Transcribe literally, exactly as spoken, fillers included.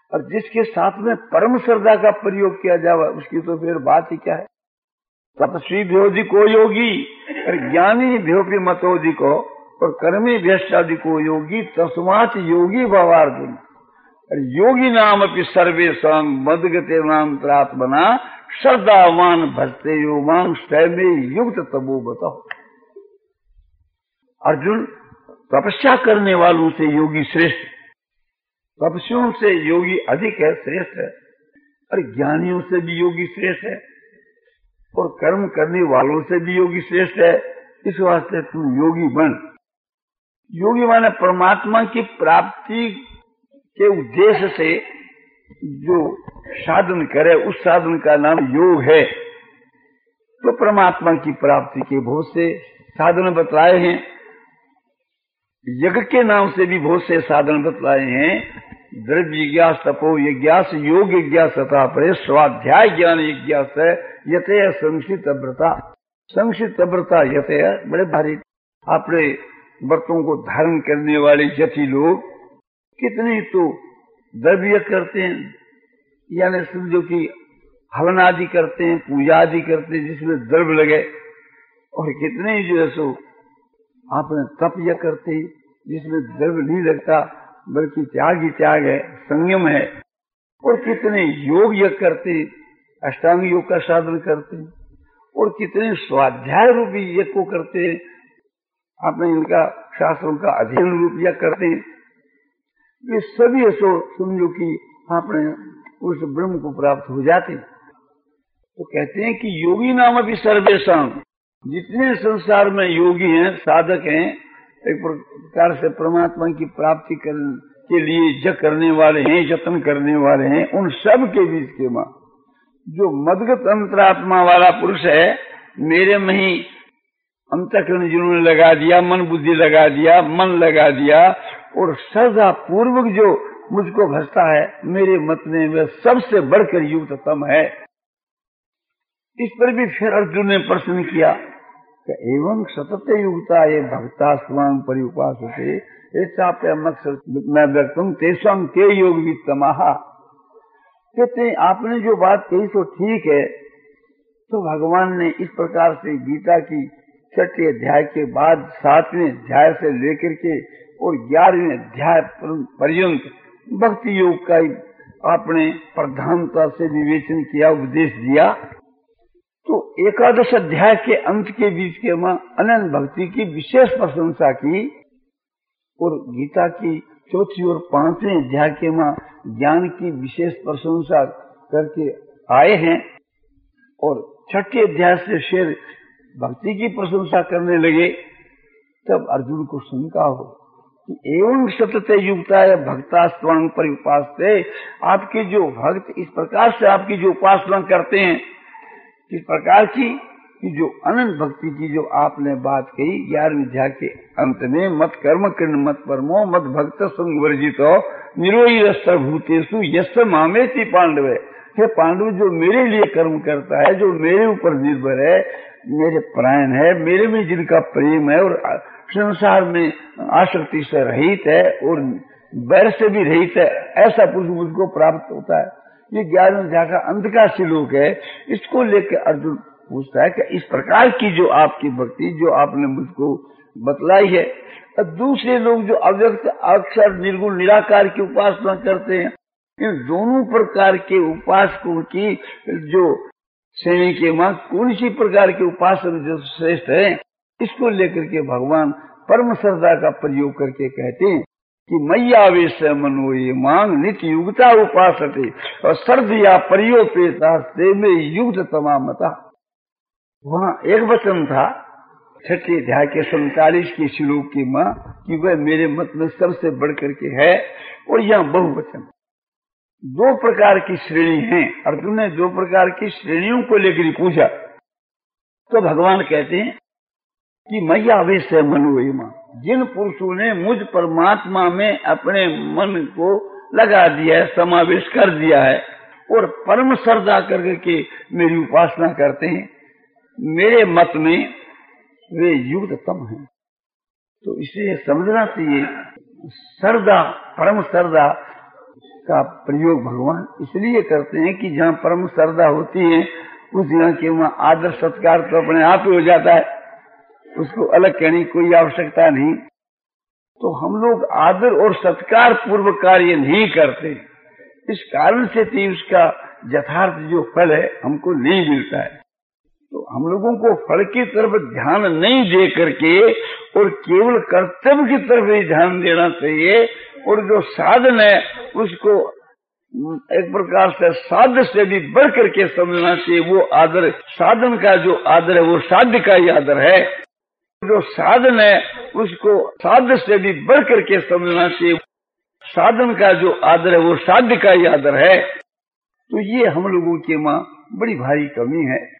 और जिसके साथ में परम श्रद्धा का प्रयोग किया जाए उसकी तो फिर बात ही क्या है। तपस्वी भ्योजी को योगी और ज्ञानी भ्योपी मतोजी को और कर्मी भ्यष्टादि को योगी तस्मात् योगी भवार्जुन। और योगी नाम अपनी सर्वे संग मदगते नाम त्रात्मना श्रद्धावान भजते यो मांग स्वयं युक्त तबो बताओ। अर्जुन, तपस्या करने वालों से योगी श्रेष्ठ, तपस्वियों से योगी अधिक है, श्रेष्ठ है, और ज्ञानियों से भी योगी श्रेष्ठ है, और कर्म करने वालों से भी योगी श्रेष्ठ है। इस वास्ते तू योगी बन। योगी माने परमात्मा की प्राप्ति के उद्देश्य से जो साधन करे उस साधन का नाम योग है। तो परमात्मा की प्राप्ति के बहुत से साधन बतलाए हैं, यज्ञ के नाम से भी बहुत से साधन बतलाए हैं। द्रव्य यज्ञ, तपो यज्ञ, योग यज्ञ, तथा परे स्वाध्याय ज्ञान यज्ञ से यते संक्षिप्त व्रता। संक्षिप्त व्रता यते बड़े भारी अपने व्रतों को धारण करने वाले यति लोग कितने तो द्रव्य करते हैं, यानी समझो कि हवन आदि करते हैं, पूजा आदि करते हैं जिसमें द्रव्य लगे, और कितने ही जो है सो आपने तप यज्ञ करते हैं जिसमें द्रव्य नहीं लगता बल्कि त्याग ही त्याग है, संयम है। और कितने योग यज्ञ करते हैं, अष्टांग योग का साधन करते हैं, और कितने स्वाध्याय रूपी यज्ञ को करते हैं, आपने इनका शास्त्रों का अध्ययन रूप यज्ञ करते हैं। ये सभी ऐसो समझो कि आपने उस ब्रह्म को प्राप्त हो जाते। तो कहते हैं कि योगी नाम भी सर्वेशम, जितने संसार में योगी हैं, साधक हैं, एक प्रकार से परमात्मा की प्राप्ति करने के लिए यज्ञ करने वाले हैं, यत्न करने वाले हैं, उन सब के बीच के मां जो मदगत अंतरात्मा वाला पुरुष है, मेरे में ही अंतःकरण जिन्होंने लगा दिया, मन बुद्धि लगा दिया, मन लगा दिया, और श्रद्धा पूर्वक जो मुझको भजता है, मेरे मत में वह सबसे बढ़कर युक्ततम है। इस पर भी फिर अर्जुन ने प्रश्न किया कि एवं सतत युक्ता ये भक्ता स्वांग परिउपासते चाप्य मैं व्यक्तम तेषाम के योग वित्तमाहा। कहते आपने जो बात कही तो ठीक है। तो भगवान ने इस प्रकार से गीता की छठे अध्याय के बाद सातवें अध्याय से लेकर के और ग्यारहवें अध्याय पर्यंत भक्ति योग का आपने प्रधानता से विवेचन किया, उपदेश दिया। तो एकादश अध्याय के अंत के बीच के मां अनंत भक्ति की विशेष प्रशंसा की, और गीता की चौथी और पांचवें अध्याय के मां ज्ञान की विशेष प्रशंसा करके आए हैं, और छठे अध्याय से शेर भक्ति की प्रशंसा करने लगे। तब अर्जुन को शंका हो कि एवं सतत युक्ता है भक्ता स्वांग परिउपासते, आपके जो भक्त इस प्रकार से आपकी जो उपासना करते हैं, इस प्रकार की कि जो अनंत भक्ति की जो आपने बात कही ग्यारहवें अध्याय के अंत में, मत कर्म कृण मत परमो मत भक्त संग वर्जितो निरोही रस्त्र भूतेषु यश मामेति पांडवे। हे पांडव, जो मेरे लिए कर्म करता है, जो मेरे ऊपर निर्भर है, मेरे प्राण है, मेरे में जिनका प्रेम है और संसार में आसक्ति से रहित है और बैर से भी रहित है, ऐसा पुरुष मुझको प्राप्त होता है। ये ग्यारहवें अध्याय का अंत का श्लोक है। इसको लेकर अर्जुन पूछता है कि इस प्रकार की जो आपकी भक्ति जो आपने मुझको बतलाई है, और दूसरे लोग जो अव्यक्त अक्षर निर्गुण निराकार की उपासना करते हैं, इन दोनों प्रकार के उपासकों की जो श्रेणी के मां कौन सी प्रकार के उपासक जो श्रेष्ठ है, इसको लेकर के भगवान परम श्रद्धा का प्रयोग करके कहते हैं कि मैयावेश मनो ये मांग नित्य युगता उपासते और सर्दिया परियोपेता से में युक्त तमामता। वहाँ एक वचन था छठे अध्याय के सैतालीस के श्लोक की मां कि वह मेरे मत में सबसे बढ़ करके है, और यहाँ बहुवचन। दो प्रकार की श्रेणी हैं। अर्जुन ने दो प्रकार की श्रेणियों को लेकर पूछा, तो भगवान कहते हैं कि मैयावेश है मनोयमा, जिन पुरुषों ने मुझ परमात्मा में अपने मन को लगा दिया है, समावेश कर दिया है, और परम श्रद्धा करके मेरी उपासना करते हैं, मेरे मत में वे युक्ततम हैं। तो इसे समझना चाहिए, श्रद्धा, परम श्रद्धा का प्रयोग भगवान इसलिए करते हैं कि जहाँ परम श्रद्धा होती है उस जगह के वहाँ आदर सत्कार तो अपने आप ही हो जाता है, उसको अलग कहने की कोई आवश्यकता नहीं। तो हम लोग आदर और सत्कार पूर्व कार्य नहीं करते, इस कारण से भी उसका यथार्थ जो फल है हमको नहीं मिलता है। तो हम लोगों को फल की तरफ ध्यान नहीं दे करके और केवल कर्तव्य की तरफ ही ध्यान देना चाहिए, और जो साधन है उसको एक प्रकार से साध्य से भी बढ़ करके समझना चाहिए। वो आदर, साधन का जो आदर है वो साध्य का ही आदर है, जो साधन है उसको साध्य से भी बढ़ करके समझना चाहिए। साधन का जो आदर है वो साध्य का ही आदर है। तो ये हम लोगों के माँ बड़ी भारी कमी है।